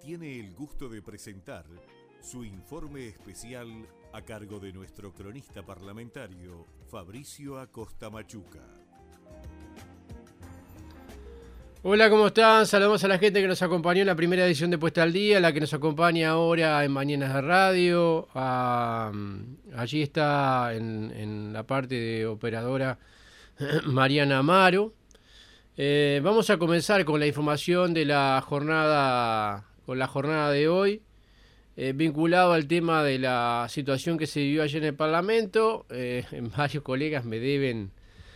tiene el gusto de presentar su informe especial a cargo de nuestro cronista parlamentario, Fabricio Acosta Machuca. Hola, ¿cómo están? Saludamos a la gente que nos acompañó en la primera edición de Puesta al Día, la que nos acompaña ahora en Mañanas de Radio. Allí está en la parte de operadora Mariana Amaro. Vamos a comenzar con la información de la jornada de hoy, vinculado al tema de la situación que se vivió ayer en el Parlamento. Varios colegas me deben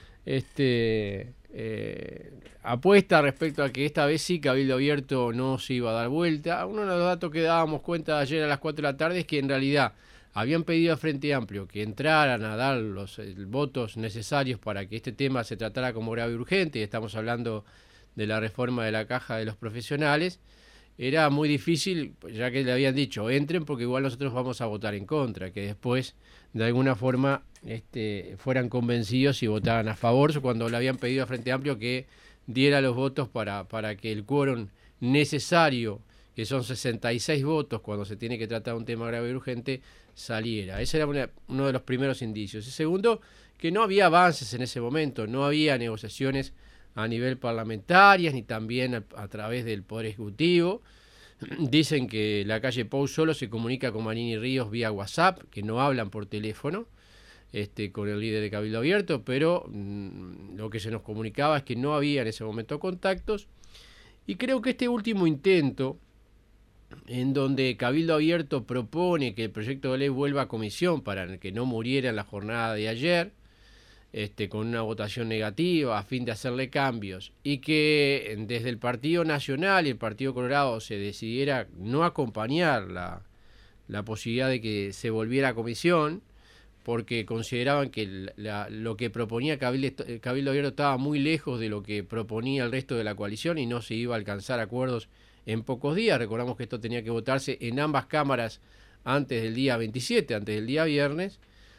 apuesta respecto a que esta vez sí Cabildo Abierto no se iba a dar vuelta. Uno de los datos que dábamos cuenta ayer a las 4 de la tarde es que en realidad habían pedido a Frente Amplio que entraran a dar los votos necesarios para que este tema se tratara como grave y urgente, y estamos hablando de la reforma de la caja de los profesionales. Era muy difícil, ya que le habían dicho, entren porque igual nosotros vamos a votar en contra, que después de alguna forma fueran convencidos y votaran a favor, cuando le habían pedido a Frente Amplio que diera los votos para que el quórum necesario, que son 66 votos cuando se tiene que tratar un tema grave y urgente, saliera. Ese era uno de los primeros indicios. Y segundo, que no había avances en ese momento, no había negociaciones a nivel parlamentario, ni también a través del Poder Ejecutivo. Dicen que la calle Pou solo se comunica con Manini Ríos vía WhatsApp, que no hablan por teléfono con el líder de Cabildo Abierto, pero lo que se nos comunicaba es que no había en ese momento contactos. Y creo que este último intento, en donde Cabildo Abierto propone que el proyecto de ley vuelva a comisión para que no muriera en la jornada de ayer, con una votación negativa a fin de hacerle cambios, y que desde el Partido Nacional y el Partido Colorado se decidiera no acompañar la posibilidad de que se volviera a comisión, porque consideraban que lo que proponía Cabildo Abierto estaba muy lejos de lo que proponía el resto de la coalición y no se iba a alcanzar acuerdos en pocos días. Recordamos que esto tenía que votarse en ambas cámaras antes del día 27, antes del día viernes.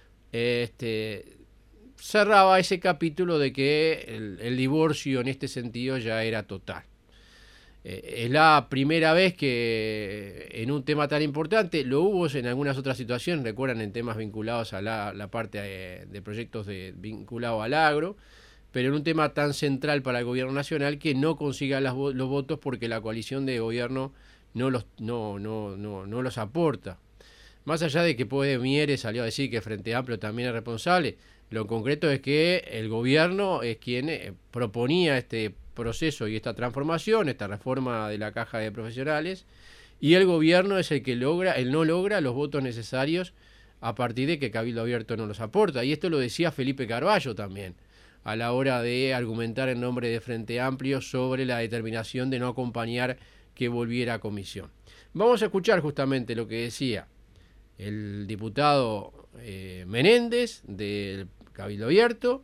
Cerraba ese capítulo de que el divorcio en este sentido ya era total. Es la primera vez que en un tema tan importante, lo hubo en algunas otras situaciones, recuerdan, en temas vinculados a la parte de proyectos vinculados al agro, pero en un tema tan central para el gobierno nacional, que no consiga los votos porque la coalición de gobierno no los aporta. Más allá de que Mieres salió a decir que Frente Amplio también es responsable, lo concreto es que el gobierno es quien proponía este proceso y esta transformación, esta reforma de la caja de profesionales, y el gobierno es el que no logra los votos necesarios a partir de que Cabildo Abierto no los aporta. Y esto lo decía Felipe Carballo también, a la hora de argumentar en nombre de Frente Amplio sobre la determinación de no acompañar que volviera a comisión. Vamos a escuchar justamente lo que decía el diputado Menéndez del Cabildo Abierto,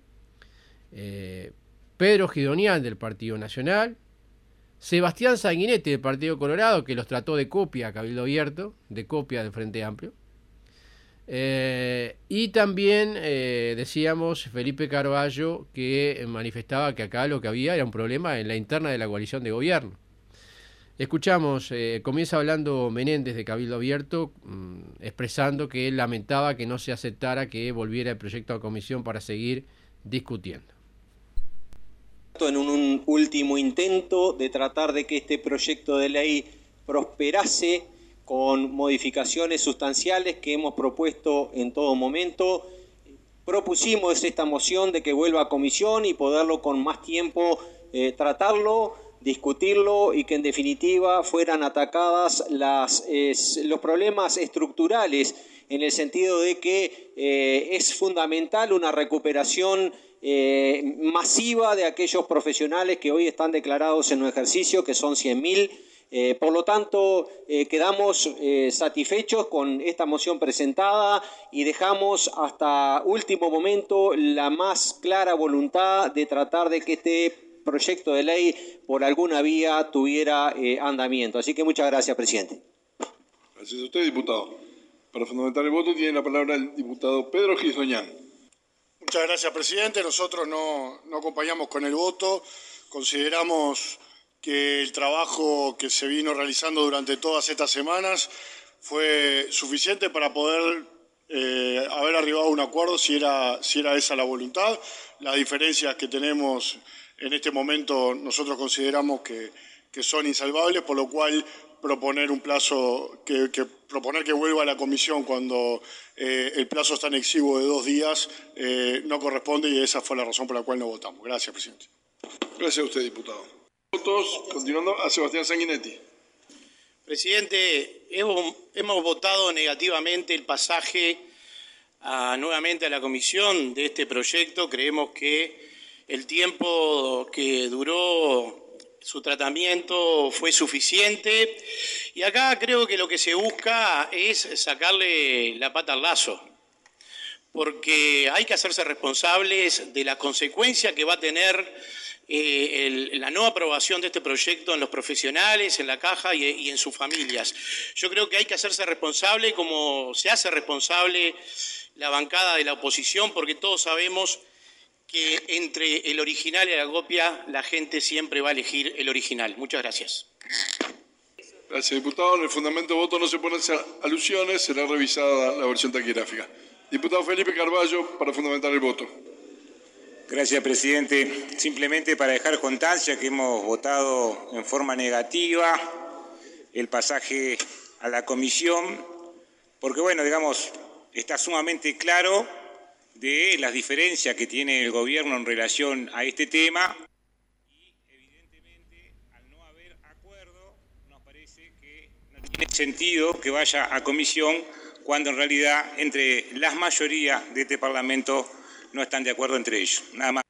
Pedro Gidonian del Partido Nacional, Sebastián Sanguinetti del Partido Colorado, que los trató de copia a Cabildo Abierto, de copia del Frente Amplio, y también decíamos Felipe Carballo, que manifestaba que acá lo que había era un problema en la interna de la coalición de gobierno. Escuchamos, comienza hablando Menéndez de Cabildo Abierto, expresando que él lamentaba que no se aceptara que volviera el proyecto a comisión para seguir discutiendo. En un último intento de tratar de que este proyecto de ley prosperase con modificaciones sustanciales que hemos propuesto en todo momento, propusimos esta moción de que vuelva a comisión y poderlo con más tiempo tratarlo, discutirlo, y que en definitiva fueran atacadas los problemas estructurales, en el sentido de que es fundamental una recuperación masiva de aquellos profesionales que hoy están declarados en un ejercicio, que son 100.000. Por lo tanto, quedamos satisfechos con esta moción presentada y dejamos hasta último momento la más clara voluntad de tratar de que este proyecto de ley por alguna vía tuviera andamiento. Así que muchas gracias, presidente. Gracias a usted, diputado. Para fundamentar el voto tiene la palabra el diputado Pedro Gidonian. Muchas gracias, presidente. Nosotros no acompañamos con el voto. Consideramos que el trabajo que se vino realizando durante todas estas semanas fue suficiente para poder haber arribado a un acuerdo si era esa la voluntad. Las diferencias que tenemos en este momento nosotros consideramos que son insalvables, por lo cual proponer un plazo, proponer que vuelva a la comisión cuando el plazo es tan exiguo de 2 días no corresponde, y esa fue la razón por la cual no votamos. Gracias, presidente. Gracias a usted, diputado. Votos, continuando, a Sebastián Sanguinetti. Presidente, hemos votado negativamente el pasaje nuevamente a la comisión de este proyecto. Creemos que el tiempo que duró su tratamiento fue suficiente, y acá creo que lo que se busca es sacarle la pata al lazo, porque hay que hacerse responsables de la consecuencia que va a tener la no aprobación de este proyecto en los profesionales, en la caja y en sus familias. Yo creo que hay que hacerse responsable como se hace responsable la bancada de la oposición, porque todos sabemos que entre el original y la copia la gente siempre va a elegir el original. Muchas gracias. Gracias, diputado. En el fundamento de voto no se ponen alusiones, será revisada la versión taquigráfica. Diputado Felipe Carballo, para fundamentar el voto. Gracias, presidente. Simplemente para dejar constancia que hemos votado en forma negativa el pasaje a la comisión, porque, bueno, digamos, está sumamente claro de las diferencias que tiene el gobierno en relación a este tema, y evidentemente al no haber acuerdo nos parece que no tiene sentido que vaya a comisión cuando en realidad entre las mayorías de este Parlamento no están de acuerdo entre ellos. Nada más.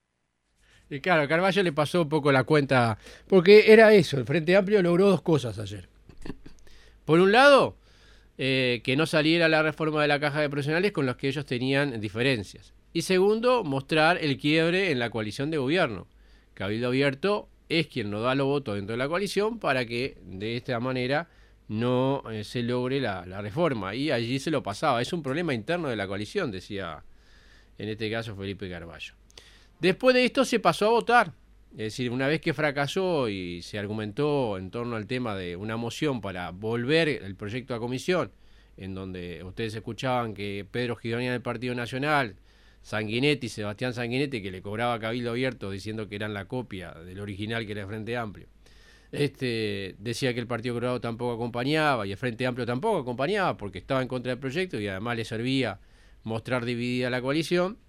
Y claro, a Carballo le pasó un poco la cuenta, porque era eso, el Frente Amplio logró 2 cosas ayer. Por un lado, que no saliera la reforma de la caja de profesionales con los que ellos tenían diferencias. Y segundo, mostrar el quiebre en la coalición de gobierno. Cabildo Abierto es quien no da los votos dentro de la coalición para que de esta manera no se logre la reforma. Y allí se lo pasaba. Es un problema interno de la coalición, decía en este caso Felipe Carballo. Después de esto se pasó a votar. Es decir, una vez que fracasó y se argumentó en torno al tema de una moción para volver el proyecto a comisión, en donde ustedes escuchaban que Pedro Gidonia del Partido Nacional, Sanguinetti, Sebastián Sanguinetti, que le cobraba a Cabildo Abierto diciendo que eran la copia del original que era el Frente Amplio, decía que el Partido Colorado tampoco acompañaba y el Frente Amplio tampoco acompañaba porque estaba en contra del proyecto y además le servía mostrar dividida la coalición.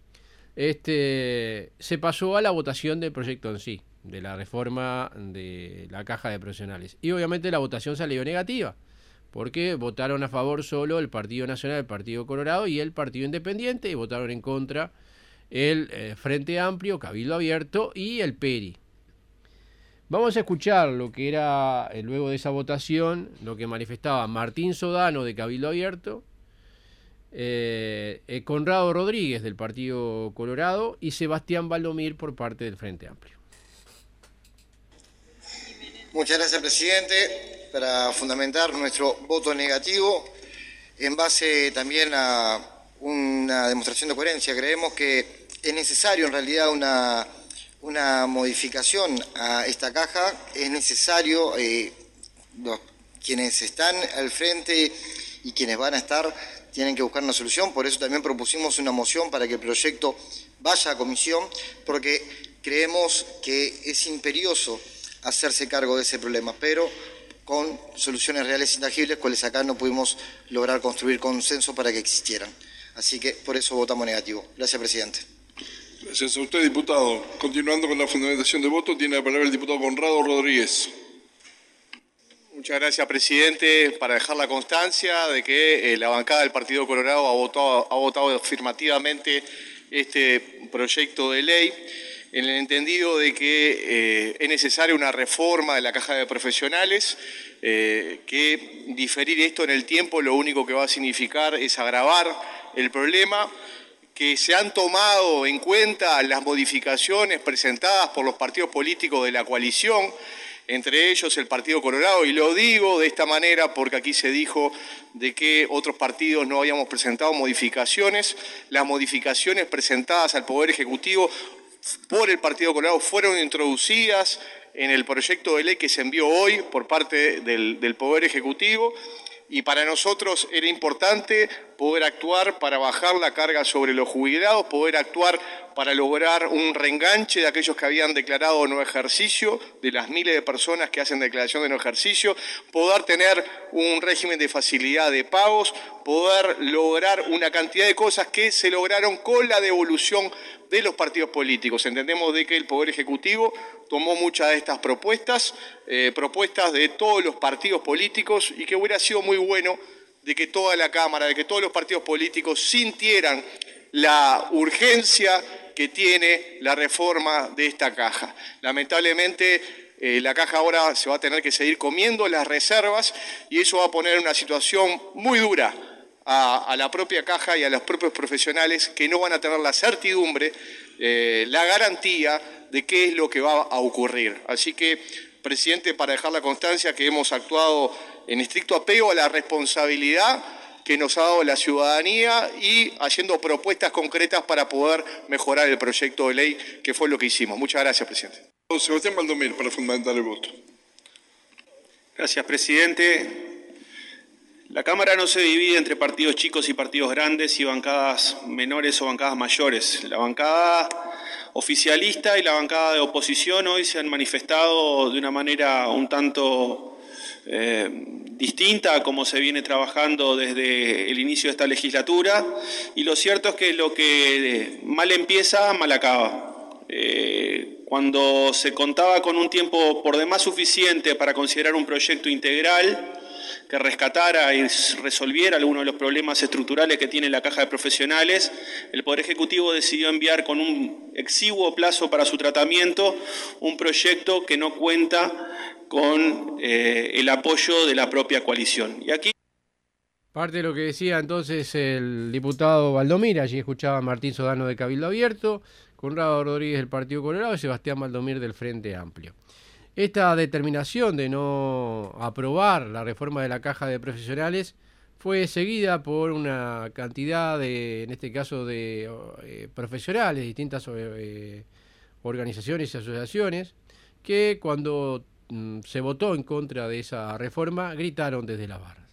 Se pasó a la votación del proyecto en sí, de la reforma de la caja de profesionales. Y obviamente la votación salió negativa, porque votaron a favor solo el Partido Nacional, el Partido Colorado y el Partido Independiente, y votaron en contra el Frente Amplio, Cabildo Abierto y el PERI. Vamos a escuchar lo que era, luego de esa votación, lo que manifestaba Martín Sodano de Cabildo Abierto, Conrado Rodríguez del Partido Colorado y Sebastián Valdomir por parte del Frente Amplio. Muchas gracias, presidente. Para fundamentar nuestro voto negativo, en base también a una demostración de coherencia, creemos que es necesario en realidad una modificación a esta caja. Es necesario, quienes están al frente y quienes van a estar tienen que buscar una solución. Por eso también propusimos una moción para que el proyecto vaya a comisión, porque creemos que es imperioso hacerse cargo de ese problema, pero con soluciones reales e intangibles, cuales acá no pudimos lograr construir consenso para que existieran. Así que por eso votamos negativo. Gracias, presidente. Gracias a usted, diputado. Continuando con la fundamentación de voto, tiene la palabra el diputado Conrado Rodríguez. Muchas gracias, presidente. Para dejar la constancia de que la bancada del Partido Colorado ha votado afirmativamente este proyecto de ley, en el entendido de que es necesaria una reforma de la caja de profesionales, que diferir esto en el tiempo lo único que va a significar es agravar el problema, que se han tomado en cuenta las modificaciones presentadas por los partidos políticos de la coalición, entre ellos el Partido Colorado, y lo digo de esta manera porque aquí se dijo de que otros partidos no habíamos presentado modificaciones. Las modificaciones presentadas al Poder Ejecutivo por el Partido Colorado fueron introducidas en el proyecto de ley que se envió hoy por parte del Poder Ejecutivo, y para nosotros era importante poder actuar para bajar la carga sobre los jubilados, poder actuar para lograr un reenganche de aquellos que habían declarado no ejercicio, de las miles de personas que hacen declaración de no ejercicio, poder tener un régimen de facilidad de pagos, poder lograr una cantidad de cosas que se lograron con la devolución de los partidos políticos. Entendemos de que el Poder Ejecutivo tomó muchas de estas propuestas, propuestas de todos los partidos políticos, y que hubiera sido muy bueno de que toda la Cámara, de que todos los partidos políticos sintieran la urgencia que tiene la reforma de esta caja. Lamentablemente, la caja ahora se va a tener que seguir comiendo las reservas, y eso va a poner en una situación muy dura a la propia caja y a los propios profesionales, que no van a tener la certidumbre, la garantía de qué es lo que va a ocurrir. Así que, presidente, para dejar la constancia que hemos actuado en estricto apego a la responsabilidad que nos ha dado la ciudadanía y haciendo propuestas concretas para poder mejorar el proyecto de ley, que fue lo que hicimos. Muchas gracias, presidente. Sebastián Baldomir, para fundamentar el voto. Gracias, presidente. La Cámara no se divide entre partidos chicos y partidos grandes y bancadas menores o bancadas mayores. La bancada oficialista y la bancada de oposición hoy se han manifestado de una manera un tanto distinta a cómo se viene trabajando desde el inicio de esta legislatura, y lo cierto es que lo que mal empieza, mal acaba. Cuando se contaba con un tiempo por demás suficiente para considerar un proyecto integral que rescatara y resolviera algunos de los problemas estructurales que tiene la caja de profesionales, el Poder Ejecutivo decidió enviar con un exiguo plazo para su tratamiento un proyecto que no cuenta con el apoyo de la propia coalición. Y aquí parte de lo que decía entonces el diputado Baldomir. Allí escuchaba a Martín Sodano de Cabildo Abierto, Conrado Rodríguez del Partido Colorado y Sebastián Baldomir del Frente Amplio. Esta determinación de no aprobar la reforma de la caja de profesionales fue seguida por una cantidad de, en este caso, de profesionales, distintas organizaciones y asociaciones, que cuando se votó en contra de esa reforma gritaron desde las barras.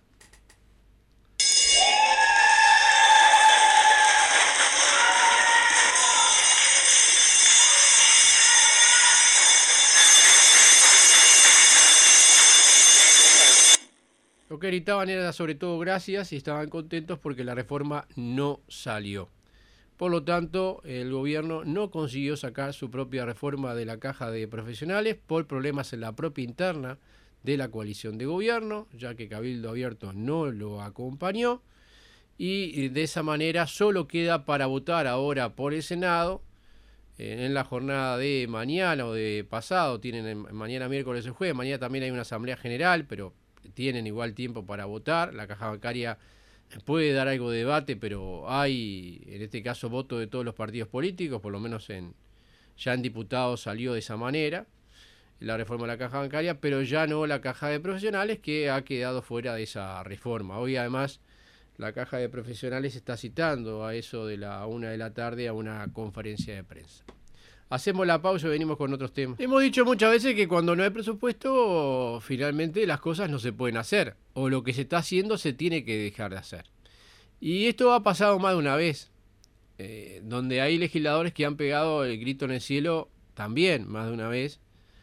Lo que gritaban era sobre todo gracias y estaban contentos porque la reforma no salió. Por lo tanto, el gobierno no consiguió sacar su propia reforma de la caja de profesionales por problemas en la propia interna de la coalición de gobierno, ya que Cabildo Abierto no lo acompañó, y de esa manera solo queda para votar ahora por el Senado en la jornada de mañana o de pasado. Tienen mañana miércoles o jueves, mañana también hay una asamblea general, pero tienen igual tiempo para votar. La caja bancaria puede dar algo de debate, pero hay, en este caso, voto de todos los partidos políticos, por lo menos ya en diputados salió de esa manera la reforma de la caja bancaria, pero ya no la caja de profesionales, que ha quedado fuera de esa reforma. Hoy, además, la caja de profesionales está citando a eso de la 1 de la tarde a una conferencia de prensa. Hacemos la pausa y venimos con otros temas. Hemos dicho muchas veces que cuando no hay presupuesto, finalmente las cosas no se pueden hacer, o lo que se está haciendo se tiene que dejar de hacer. Y esto ha pasado más de una vez, donde hay legisladores que han pegado el grito en el cielo también más de una vez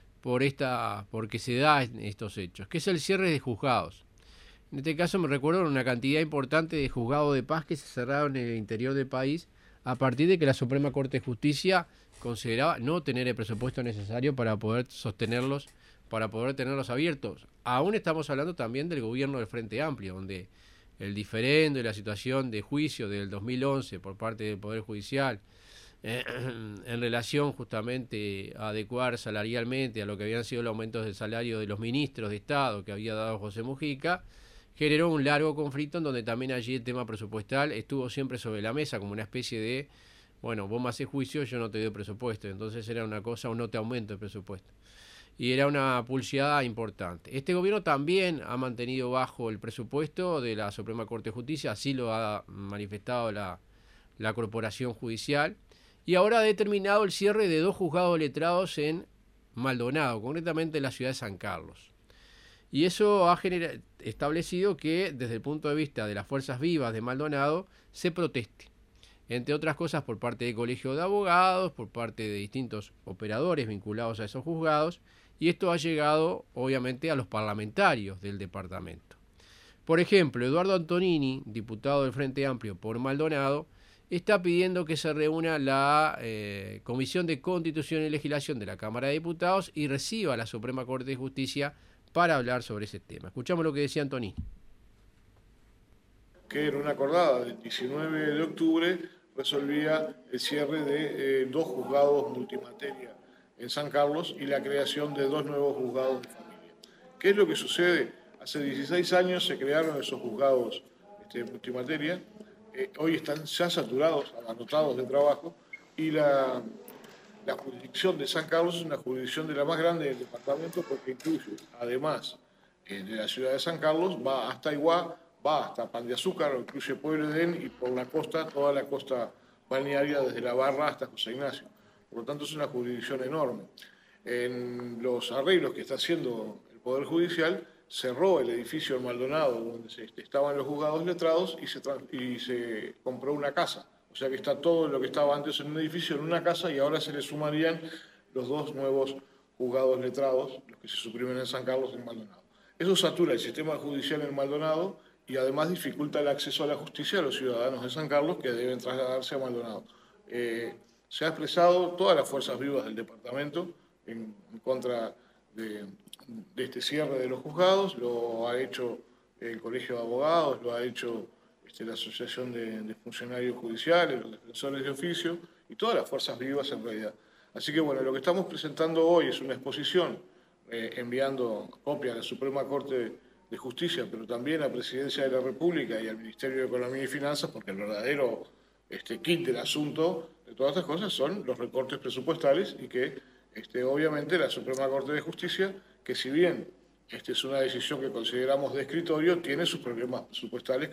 porque se dan estos hechos, que es el cierre de juzgados. En este caso me recuerdo una cantidad importante de juzgados de paz que se cerraron en el interior del país a partir de que la Suprema Corte de Justicia consideraba no tener el presupuesto necesario para poder sostenerlos, para poder tenerlos abiertos. Aún estamos hablando también del gobierno del Frente Amplio, donde el diferendo y la situación de juicio del 2011 por parte del Poder Judicial en relación justamente a adecuar salarialmente a lo que habían sido los aumentos del salario de los ministros de Estado que había dado José Mujica, generó un largo conflicto en donde también allí el tema presupuestal estuvo siempre sobre la mesa como una especie de, bueno, vos me haces juicio, yo no te doy presupuesto. Entonces era una cosa, o no te aumento el presupuesto. Y era una pulseada importante. Este gobierno también ha mantenido bajo el presupuesto de la Suprema Corte de Justicia, así lo ha manifestado la Corporación Judicial, y ahora ha determinado el cierre de 2 juzgados letrados en Maldonado, concretamente en la ciudad de San Carlos. Y eso ha establecido que desde el punto de vista de las fuerzas vivas de Maldonado se proteste, entre otras cosas por parte del Colegio de Abogados, por parte de distintos operadores vinculados a esos juzgados, y esto ha llegado obviamente a los parlamentarios del departamento. Por ejemplo, Eduardo Antonini, diputado del Frente Amplio por Maldonado, está pidiendo que se reúna la Comisión de Constitución y Legislación de la Cámara de Diputados y reciba a la Suprema Corte de Justicia para hablar sobre ese tema. Escuchamos lo que decía Antonini. Que en una acordada del 19 de octubre resolvía el cierre de 2 juzgados multimateria en San Carlos y la creación de 2 nuevos juzgados de familia. ¿Qué es lo que sucede? Hace 16 años se crearon esos juzgados multimateria, hoy están ya saturados, abarrotados de trabajo, y la jurisdicción de San Carlos es una jurisdicción de la más grande del departamento porque incluye, además de la ciudad de San Carlos, va hasta Iguá, va hasta Pan de Azúcar, incluye Pueblo Edén y por la costa, toda la costa balnearia desde La Barra hasta José Ignacio. Por lo tanto es una jurisdicción enorme. En los arreglos que está haciendo el Poder Judicial, cerró el edificio en Maldonado donde estaban los juzgados letrados y se compró una casa. O sea que está todo lo que estaba antes en un edificio en una casa y ahora se le sumarían los 2 nuevos juzgados letrados, los que se suprimen en San Carlos y en Maldonado. Eso satura el sistema judicial en Maldonado y además dificulta el acceso a la justicia a los ciudadanos de San Carlos que deben trasladarse a Maldonado. Se ha expresado todas las fuerzas vivas del departamento en contra de este cierre de los juzgados, lo ha hecho el Colegio de Abogados, lo ha hecho la Asociación de Funcionarios Judiciales, los defensores de oficio y todas las fuerzas vivas en realidad. Así que bueno, lo que estamos presentando hoy es una exposición, enviando copia a la Suprema Corte de Justicia, pero también a la Presidencia de la República y al Ministerio de Economía y Finanzas, porque el verdadero kit del asunto de todas estas cosas son los recortes presupuestales y que obviamente la Suprema Corte de Justicia, que si bien es una decisión que consideramos de escritorio, tiene sus problemas presupuestales.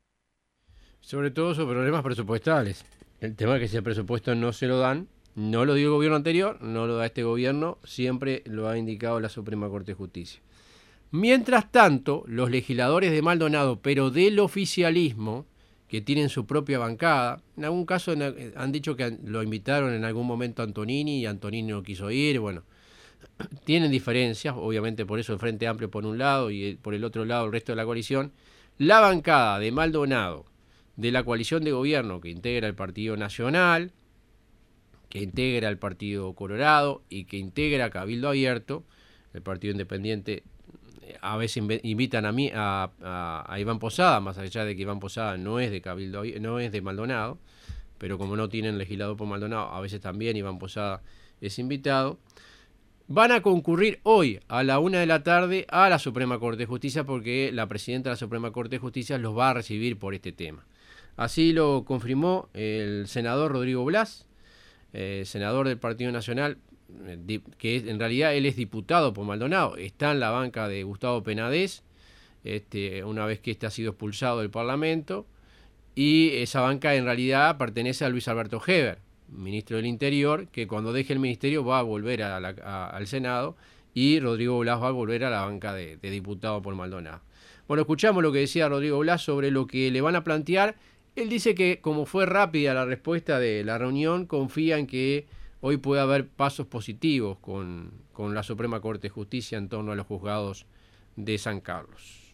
Sobre todo sus problemas presupuestales. El tema es que si el presupuesto no se lo dan, no lo dio el gobierno anterior, no lo da este gobierno, siempre lo ha indicado la Suprema Corte de Justicia. Mientras tanto, los legisladores de Maldonado, pero del oficialismo, que tienen su propia bancada, en algún caso han dicho que lo invitaron en algún momento a Antonini y Antonini no quiso ir, bueno, tienen diferencias, obviamente por eso el Frente Amplio por un lado y por el otro lado el resto de la coalición. La bancada de Maldonado, de la coalición de gobierno que integra el Partido Nacional, que integra el Partido Colorado y que integra Cabildo Abierto, el Partido Independiente, a veces invitan a Iván Posada, más allá de que Iván Posada no es de Cabildo, no es de Maldonado, pero como no tienen legislador por Maldonado, a veces también Iván Posada es invitado. Van a concurrir hoy a la 1 de la tarde a la Suprema Corte de Justicia porque la presidenta de la Suprema Corte de Justicia los va a recibir por este tema. Así lo confirmó el senador Rodrigo Blas, senador del Partido Nacional, que en realidad él es diputado por Maldonado, está en la banca de Gustavo Penades, una vez que ha sido expulsado del Parlamento, y esa banca en realidad pertenece a Luis Alberto Heber, ministro del Interior, que cuando deje el ministerio va a volver al Senado, y Rodrigo Blas va a volver a la banca de diputado por Maldonado. Bueno, escuchamos lo que decía Rodrigo Blas sobre lo que le van a plantear. Él dice que como fue rápida la respuesta de la reunión, confía en que hoy puede haber pasos positivos con la Suprema Corte de Justicia en torno a los juzgados de San Carlos.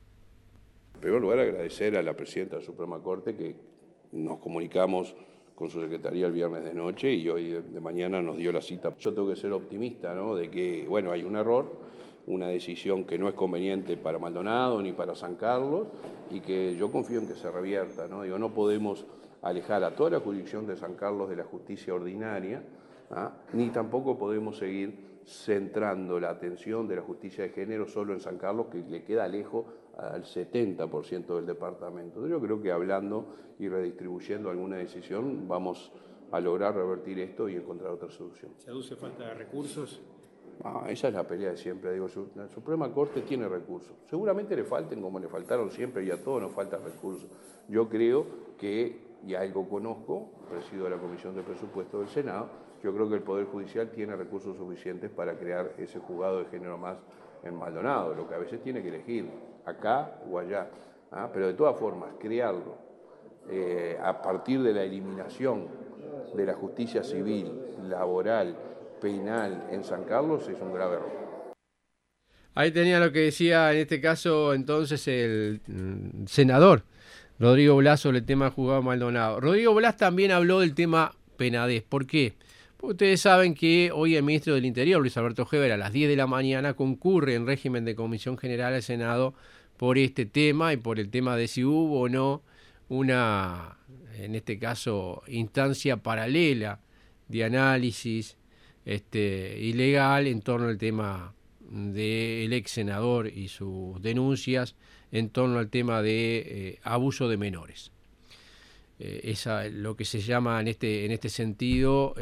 En primer lugar, agradecer a la presidenta de la Suprema Corte que nos comunicamos con su secretaría el viernes de noche y hoy de mañana nos dio la cita. Yo tengo que ser optimista, ¿no?, de que, bueno, hay un error, una decisión que no es conveniente para Maldonado ni para San Carlos y que yo confío en que se revierta, ¿no? Digo, no podemos alejar a toda la jurisdicción de San Carlos de la justicia ordinaria, ni tampoco podemos seguir centrando la atención de la justicia de género solo en San Carlos, que le queda lejos al 70% del departamento. Yo creo que hablando y redistribuyendo alguna decisión vamos a lograr revertir esto y encontrar otra solución. ¿Se aduce falta de recursos? Esa es la pelea de siempre. Digo, la Suprema Corte tiene recursos. Seguramente le falten como le faltaron siempre y a todos nos faltan recursos. Yo creo que, y algo conozco, presido la Comisión de Presupuesto del Senado, Yo creo que el Poder Judicial tiene recursos suficientes para crear ese juzgado de género más en Maldonado, lo que a veces tiene que elegir, acá o allá. Pero de todas formas, crearlo a partir de la eliminación de la justicia civil, laboral, penal en San Carlos es un grave error. Ahí tenía lo que decía en este caso entonces el senador Rodrigo Blas sobre el tema del juzgado Maldonado. Rodrigo Blas también habló del tema Penades. ¿Por qué? Porque ustedes saben que hoy el ministro del Interior, Luis Alberto Heber, a las 10 de la mañana concurre en régimen de comisión general al Senado por este tema y por el tema de si hubo o no una, en este caso, instancia paralela de análisis ilegal en torno al tema del ex senador y sus denuncias en torno al tema de abuso de menores. Esa lo que se llama en este sentido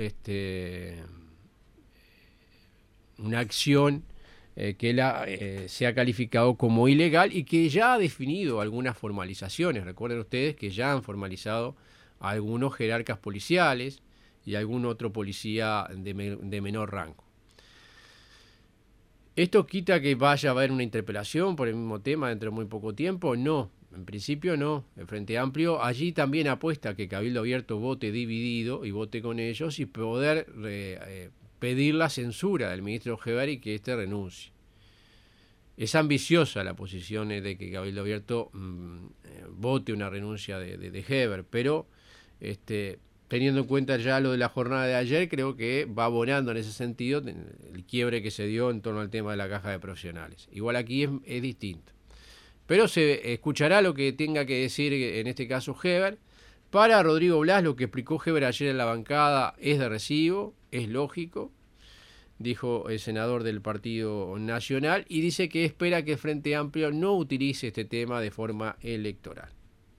una acción que se ha calificado como ilegal y que ya ha definido algunas formalizaciones. Recuerden ustedes que ya han formalizado a algunos jerarcas policiales y algún otro policía de menor rango. ¿Esto quita que vaya a haber una interpelación por el mismo tema dentro de muy poco tiempo? No, en principio no. El Frente Amplio allí también apuesta a que Cabildo Abierto vote dividido y vote con ellos y poder pedir la censura del ministro Heber y que éste renuncie. Es ambiciosa la posición de que Cabildo Abierto vote una renuncia de Heber, pero teniendo en cuenta ya lo de la jornada de ayer, creo que va abonando en ese sentido el quiebre que se dio en torno al tema de la caja de profesionales. Igual aquí es distinto. Pero se escuchará lo que tenga que decir en este caso Heber. Para Rodrigo Blas, lo que explicó Heber ayer en la bancada es de recibo, es lógico, dijo el senador del Partido Nacional, y dice que espera que el Frente Amplio no utilice este tema de forma electoral.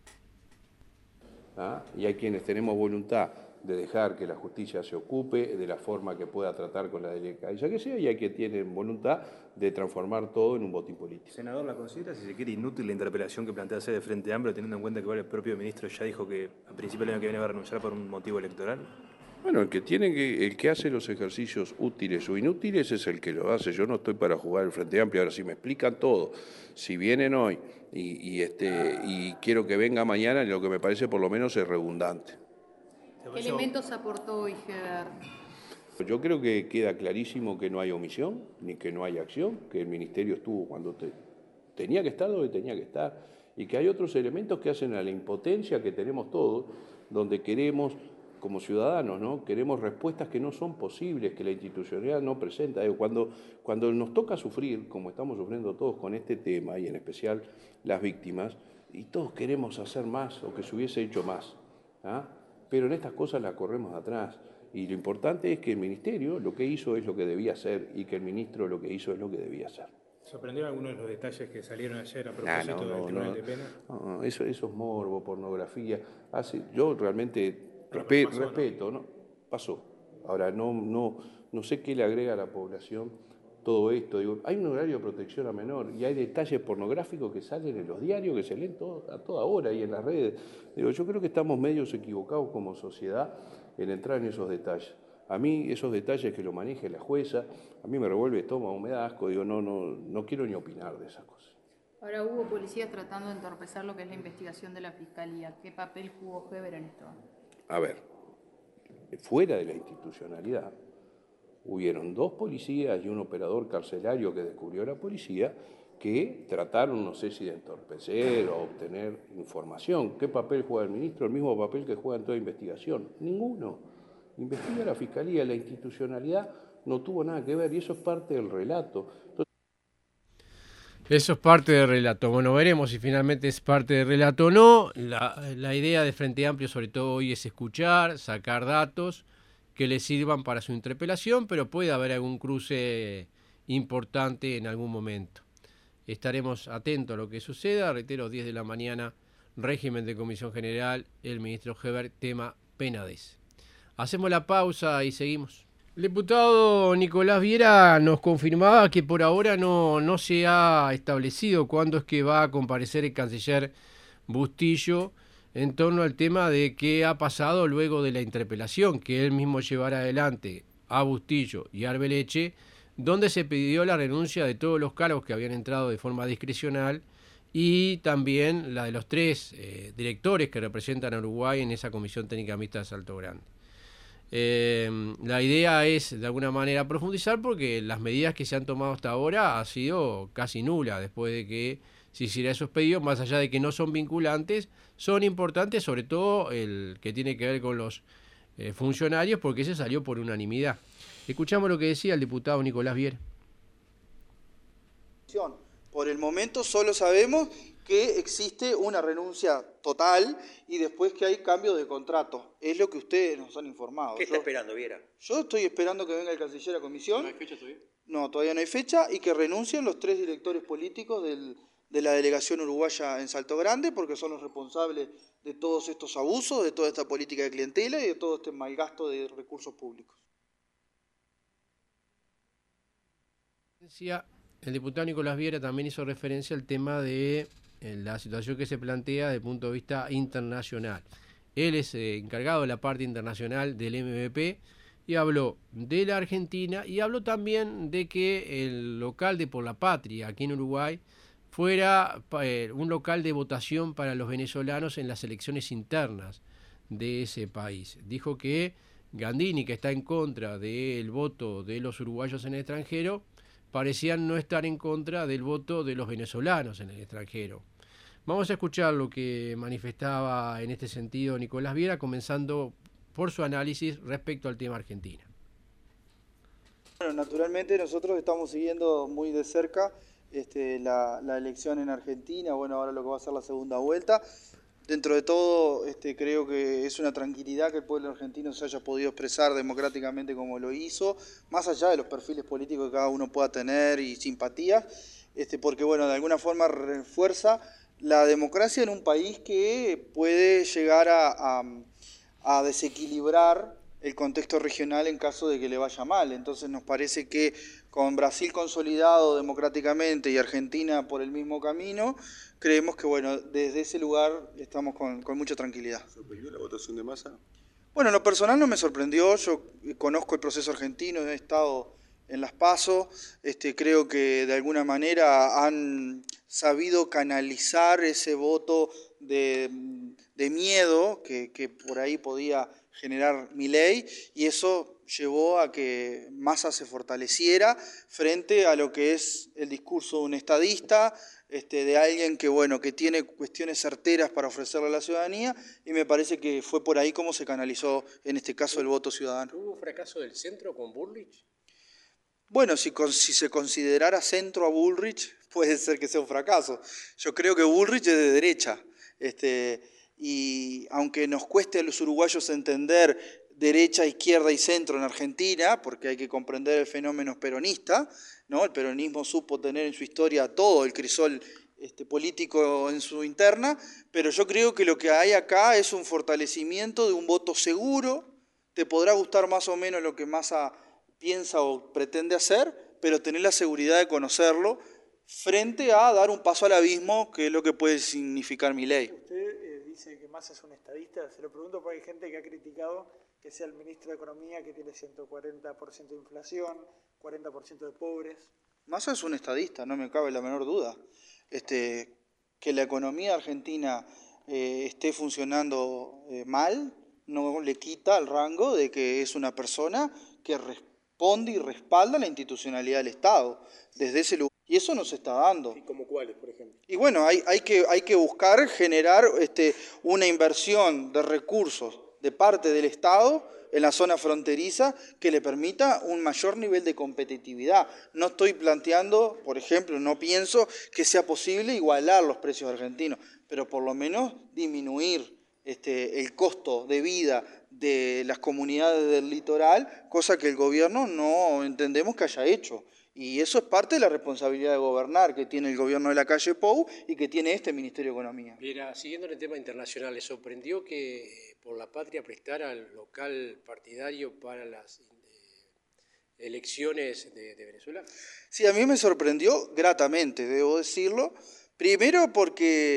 Y hay quienes tenemos voluntad de dejar que la justicia se ocupe de la forma que pueda tratar con la delicadeza que sea, y hay quienes tienen voluntad de transformar todo en un botín político. Senador, ¿la considera, si se quiere, inútil la interpelación que plantea hacer de Frente Amplio, teniendo en cuenta que el propio ministro ya dijo que a principio del año que viene va a renunciar por un motivo electoral? Bueno, el que hace los ejercicios útiles o inútiles es el que lo hace. Yo no estoy para jugar el Frente Amplio. Ahora, si me explican todo, si vienen hoy y quiero que venga mañana, lo que me parece por lo menos es redundante. ¿Qué elementos aportó hoy Heber? Yo creo que queda clarísimo que no hay omisión, ni que no hay acción, que el Ministerio estuvo cuando tenía que estar donde tenía que estar, y que hay otros elementos que hacen a la impotencia que tenemos todos, donde queremos, como ciudadanos, ¿no? Queremos respuestas que no son posibles, que la institucionalidad no presenta. Cuando nos toca sufrir, como estamos sufriendo todos con este tema, y en especial las víctimas, y todos queremos hacer más o que se hubiese hecho más, pero en estas cosas las corremos atrás. Y lo importante es que el Ministerio lo que hizo es lo que debía hacer y que el Ministro lo que hizo es lo que debía hacer. ¿Sorprendieron algunos de los detalles que salieron ayer a propósito del Tribunal de Pena? No, eso es morbo, pornografía. Yo realmente respeto, ¿no? Pasó. Ahora, no sé qué le agrega a la población todo esto. Digo, hay un horario de protección a menor y hay detalles pornográficos que salen en los diarios, que se leen a toda hora y en las redes. Digo, yo creo que estamos medios equivocados como sociedad en entrar en esos detalles. A mí esos detalles que lo maneje la jueza, a mí me revuelve el estómago, me da asco. Digo, no quiero ni opinar de esas cosas. Ahora hubo policías tratando de entorpecer lo que es la investigación de la Fiscalía. ¿Qué papel jugó Heber en esto? A ver, fuera de la institucionalidad, hubieron 2 policías y un operador carcelario que descubrió la policía que trataron, no sé si de entorpecer o obtener información. ¿Qué papel juega el ministro? El mismo papel que juega en toda investigación. Ninguno. Investiga la Fiscalía, la institucionalidad no tuvo nada que ver y eso es parte del relato. Eso es parte del relato. Bueno, veremos si finalmente es parte del relato o no. La idea de Frente Amplio, sobre todo hoy, es escuchar, sacar datos que le sirvan para su interpelación, pero puede haber algún cruce importante en algún momento. Estaremos atentos a lo que suceda. Reitero, 10 de la mañana, régimen de comisión general, el ministro Heber, tema Penades. Hacemos la pausa y seguimos. El diputado Nicolás Viera nos confirmaba que por ahora no se ha establecido cuándo es que va a comparecer el canciller Bustillo en torno al tema de qué ha pasado luego de la interpelación que él mismo llevará adelante a Bustillo y a Arbeleche, donde se pidió la renuncia de todos los cargos que habían entrado de forma discrecional y también la de los 3 directores que representan a Uruguay en esa Comisión Técnica Mixta de Salto Grande. La idea es de alguna manera profundizar porque las medidas que se han tomado hasta ahora han sido casi nulas después de que se hiciera esos pedidos, más allá de que no son vinculantes, son importantes, sobre todo el que tiene que ver con los funcionarios, porque ese salió por unanimidad. Escuchamos lo que decía el diputado Nicolás Viera. Por el momento solo sabemos que existe una renuncia total y después que hay cambio de contrato. Es lo que ustedes nos han informado. ¿Qué está esperando, Viera? Yo estoy esperando que venga el canciller a comisión. ¿No hay fecha todavía? No, todavía no hay fecha, y que renuncien los 3 directores políticos de la delegación uruguaya en Salto Grande, porque son los responsables de todos estos abusos, de toda esta política de clientela y de todo este malgasto de recursos públicos. El diputado Nicolás Viera también hizo referencia al tema de la situación que se plantea desde el punto de vista internacional. Él es encargado de la parte internacional del MVP y habló de la Argentina y habló también de que el local de Por la Patria aquí en Uruguay fuera un local de votación para los venezolanos en las elecciones internas de ese país. Dijo que Gandini, que está en contra del voto de los uruguayos en el extranjero, parecían no estar en contra del voto de los venezolanos en el extranjero. Vamos a escuchar lo que manifestaba en este sentido Nicolás Viera, comenzando por su análisis respecto al tema Argentina. Bueno, naturalmente nosotros estamos siguiendo muy de cerca la elección en Argentina, bueno, ahora lo que va a ser la segunda vuelta. Dentro de todo, creo que es una tranquilidad que el pueblo argentino se haya podido expresar democráticamente como lo hizo, más allá de los perfiles políticos que cada uno pueda tener y simpatías, porque, bueno, de alguna forma refuerza la democracia en un país que puede llegar a desequilibrar el contexto regional en caso de que le vaya mal. Entonces nos parece que con Brasil consolidado democráticamente y Argentina por el mismo camino, creemos que, bueno, desde ese lugar estamos con mucha tranquilidad. ¿Sorprendió la votación de Massa? Bueno, en lo personal no me sorprendió. Yo conozco el proceso argentino, he estado en las PASO. Creo que de alguna manera han sabido canalizar ese voto de miedo que por ahí podía generar Milei, y eso llevó a que Massa se fortaleciera frente a lo que es el discurso de un estadista, de alguien que, bueno, que tiene cuestiones certeras para ofrecerle a la ciudadanía, y me parece que fue por ahí como se canalizó en este caso el voto ciudadano. ¿Hubo un fracaso del centro con Bullrich? Bueno, si se considerara centro a Bullrich, puede ser que sea un fracaso. Yo creo que Bullrich es de derecha, y aunque nos cueste a los uruguayos entender derecha, izquierda y centro en Argentina, porque hay que comprender el fenómeno peronista, ¿no? El peronismo supo tener en su historia todo el crisol político en su interna, pero yo creo que lo que hay acá es un fortalecimiento de un voto seguro. Te podrá gustar más o menos lo que Massa piensa o pretende hacer, pero tener la seguridad de conocerlo frente a dar un paso al abismo, que es lo que puede significar Milei. Usted dice que Massa es un estadista, se lo pregunto porque hay gente que ha criticado que sea el ministro de Economía, que tiene 140% de inflación, 40% de pobres. Massa es un estadista, no me cabe la menor duda. Que la economía argentina esté funcionando mal no le quita el rango de que es una persona que responde y respalda la institucionalidad del Estado desde ese lugar. Y eso nos está dando. ¿Y como cuáles, por ejemplo? Y bueno, hay que buscar generar una inversión de recursos de parte del Estado en la zona fronteriza que le permita un mayor nivel de competitividad. No estoy planteando, por ejemplo, no pienso que sea posible igualar los precios argentinos, pero por lo menos disminuir el costo de vida de las comunidades del litoral, cosa que el gobierno no entendemos que haya hecho. Y eso es parte de la responsabilidad de gobernar que tiene el gobierno de la calle Pou y que tiene este Ministerio de Economía. Mira, siguiendo en el tema internacional, ¿le sorprendió que Por la Patria prestara el local partidario para las elecciones de Venezuela? Sí, a mí me sorprendió gratamente, debo decirlo. Primero porque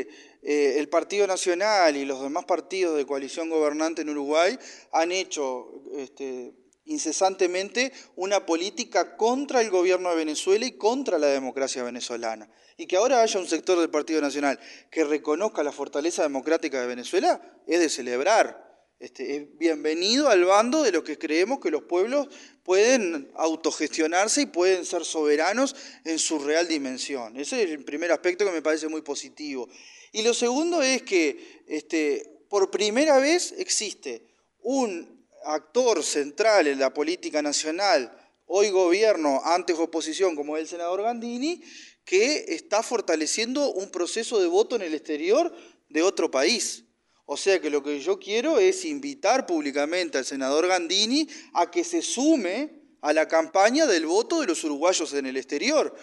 el Partido Nacional y los demás partidos de coalición gobernante en Uruguay han hecho incesantemente una política contra el gobierno de Venezuela y contra la democracia venezolana. Y que ahora haya un sector del Partido Nacional que reconozca la fortaleza democrática de Venezuela es de celebrar. Es bienvenido al bando de los que creemos que los pueblos pueden autogestionarse y pueden ser soberanos en su real dimensión. Ese es el primer aspecto que me parece muy positivo. Y lo segundo es que por primera vez existe un actor central en la política nacional, hoy gobierno, antes oposición, como es el senador Gandini, que está fortaleciendo un proceso de voto en el exterior de otro país. O sea que lo que yo quiero es invitar públicamente al senador Gandini a que se sume a la campaña del voto de los uruguayos en el exterior.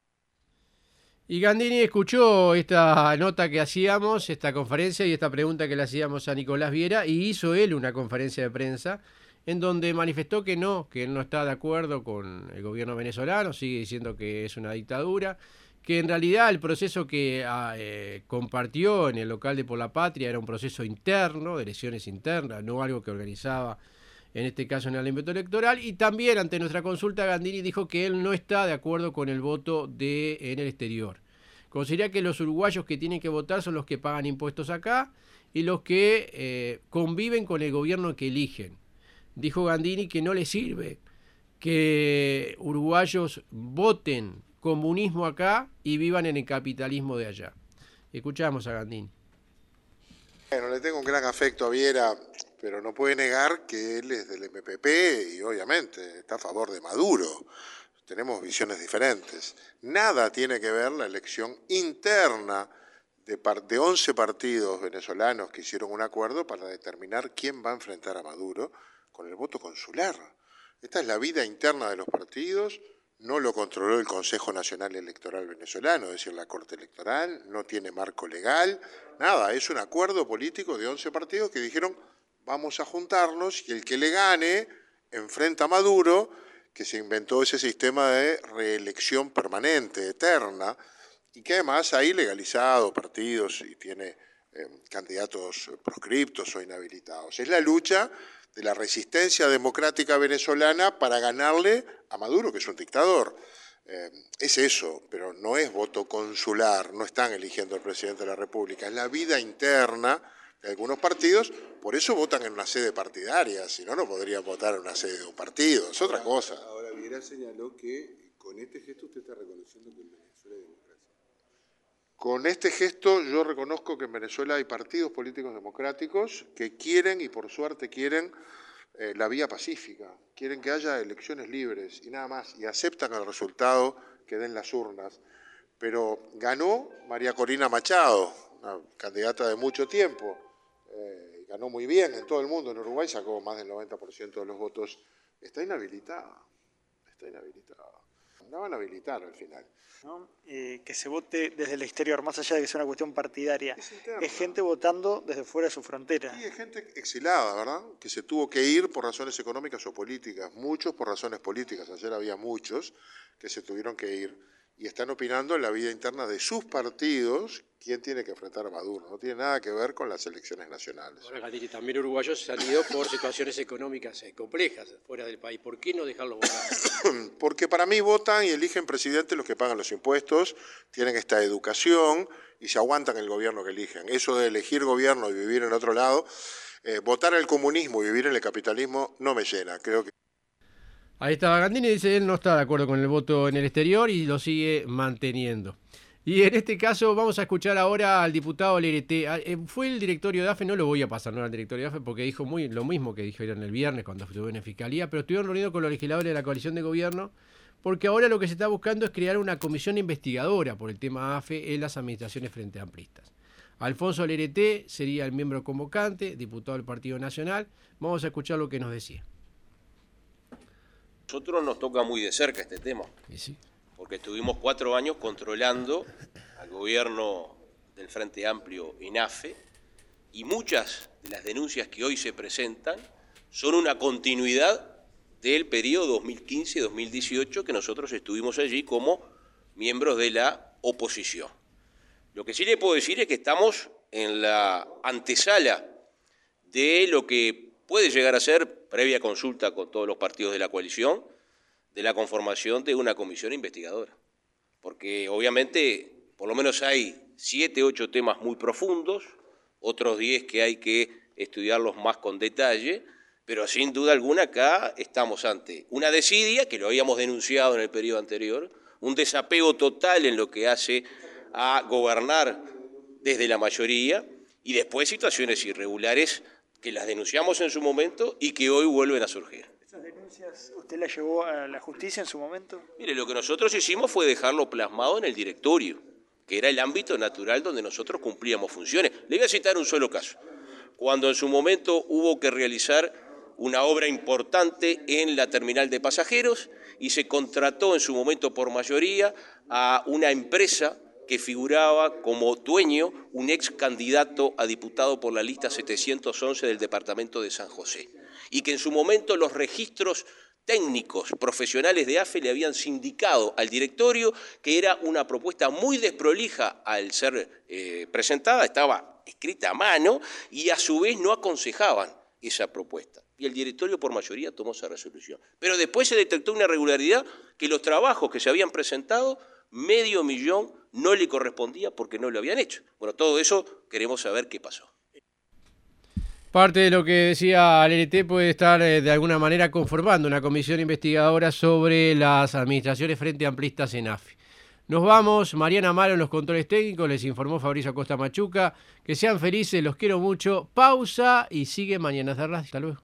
Y Gandini escuchó esta nota que hacíamos, esta conferencia y esta pregunta que le hacíamos a Nicolás Viera, y hizo él una conferencia de prensa en donde manifestó que él no está de acuerdo con el gobierno venezolano, sigue diciendo que es una dictadura, que en realidad el proceso que compartió en el local de Por la Patria era un proceso interno, de elecciones internas, no algo que organizaba, en este caso en el ámbito electoral, y también ante nuestra consulta Gandini dijo que él no está de acuerdo con el voto en el exterior. Considera que los uruguayos que tienen que votar son los que pagan impuestos acá y los que conviven con el gobierno que eligen. Dijo Gandini que no le sirve que uruguayos voten comunismo acá y vivan en el capitalismo de allá. Escuchamos a Gandini. Bueno, le tengo un gran afecto a Viera, pero no puede negar que él es del MPP y obviamente está a favor de Maduro. Tenemos visiones diferentes. Nada tiene que ver la elección interna de 11 partidos venezolanos que hicieron un acuerdo para determinar quién va a enfrentar a Maduro con el voto consular. Esta es la vida interna de los partidos, no lo controló el Consejo Nacional Electoral Venezolano, es decir, la Corte Electoral, no tiene marco legal, nada, es un acuerdo político de 11 partidos que dijeron vamos a juntarnos y el que le gane enfrenta a Maduro, que se inventó ese sistema de reelección permanente, eterna, y que además ha ilegalizado partidos y tiene candidatos proscriptos o inhabilitados. Es la lucha de la resistencia democrática venezolana para ganarle a Maduro, que es un dictador. Es eso, pero no es voto consular, no están eligiendo al presidente de la República, es la vida interna de algunos partidos, por eso votan en una sede partidaria, si no, no podrían votar en una sede de un partido, es otra cosa. Ahora, Viera señaló que con este gesto usted está reconociendo que en Venezuela hay democracia. Con este gesto yo reconozco que en Venezuela hay partidos políticos democráticos que quieren, y por suerte quieren, la vía pacífica, quieren que haya elecciones libres y nada más, y aceptan el resultado que den las urnas. Pero ganó María Corina Machado, una candidata de mucho tiempo, ganó muy bien en todo el mundo, en Uruguay sacó más del 90% de los votos, está inhabilitada, la van a habilitar al final. ¿No? Que se vote desde el exterior, más allá de que sea una cuestión partidaria, es gente votando desde fuera de su frontera. Sí, es gente exilada, ¿verdad? Que se tuvo que ir por razones económicas o políticas, muchos por razones políticas, ayer había muchos que se tuvieron que ir y están opinando en la vida interna de sus partidos quién tiene que enfrentar a Maduro, no tiene nada que ver con las elecciones nacionales. Ahora, Gandini, también uruguayos han ido por situaciones económicas complejas fuera del país. ¿Por qué no dejarlos votar? Porque para mí votan y eligen presidente los que pagan los impuestos, tienen esta educación y se aguantan el gobierno que eligen. Eso de elegir gobierno y vivir en otro lado, votar al comunismo y vivir en el capitalismo no me llena, creo que... Ahí estaba Gandini, dice él no está de acuerdo con el voto en el exterior y lo sigue manteniendo. Y en este caso vamos a escuchar ahora al diputado Lerete. Fue el directorio de AFE, no lo voy a pasar al directorio de AFE porque dijo lo mismo que dijeron el viernes cuando estuvieron en Fiscalía, pero estuvieron reunidos con los legisladores de la coalición de gobierno porque ahora lo que se está buscando es crear una comisión investigadora por el tema AFE en las administraciones frente amplistas. Alfonso Lerete sería el miembro convocante, diputado del Partido Nacional. Vamos a escuchar lo que nos decía. Nosotros nos toca muy de cerca este tema, sí, porque estuvimos 4 años controlando al gobierno del Frente Amplio en AFE y muchas de las denuncias que hoy se presentan son una continuidad del periodo 2015-2018 que nosotros estuvimos allí como miembros de la oposición. Lo que sí le puedo decir es que estamos en la antesala de lo que puede llegar a ser, previa consulta con todos los partidos de la coalición, de la conformación de una comisión investigadora. Porque obviamente, por lo menos hay 7, 8 temas muy profundos, otros 10 que hay que estudiarlos más con detalle, pero sin duda alguna acá estamos ante una desidia, que lo habíamos denunciado en el periodo anterior, un desapego total en lo que hace a gobernar desde la mayoría, y después situaciones irregulares que las denunciamos en su momento y que hoy vuelven a surgir. ¿Esas denuncias usted las llevó a la justicia en su momento? Mire, lo que nosotros hicimos fue dejarlo plasmado en el directorio, que era el ámbito natural donde nosotros cumplíamos funciones. Le voy a citar un solo caso. Cuando en su momento hubo que realizar una obra importante en la terminal de pasajeros y se contrató en su momento por mayoría a una empresa que figuraba como dueño un ex candidato a diputado por la lista 711 del departamento de San José, y que en su momento los registros técnicos profesionales de AFE le habían sindicado al directorio que era una propuesta muy desprolija al ser presentada, estaba escrita a mano y a su vez no aconsejaban esa propuesta. Y el directorio por mayoría tomó esa resolución. Pero después se detectó una irregularidad, que los trabajos que se habían presentado, $500,000 no le correspondía porque no lo habían hecho. Bueno, todo eso queremos saber qué pasó. Parte de lo que decía el LT puede estar de alguna manera conformando una comisión investigadora sobre las administraciones frente amplistas en AFE. Nos vamos, Mariana Amaro en los controles técnicos, les informó Fabricio Acosta Machuca. Que sean felices, los quiero mucho. Pausa y sigue Mañanas de Radio. Hasta luego.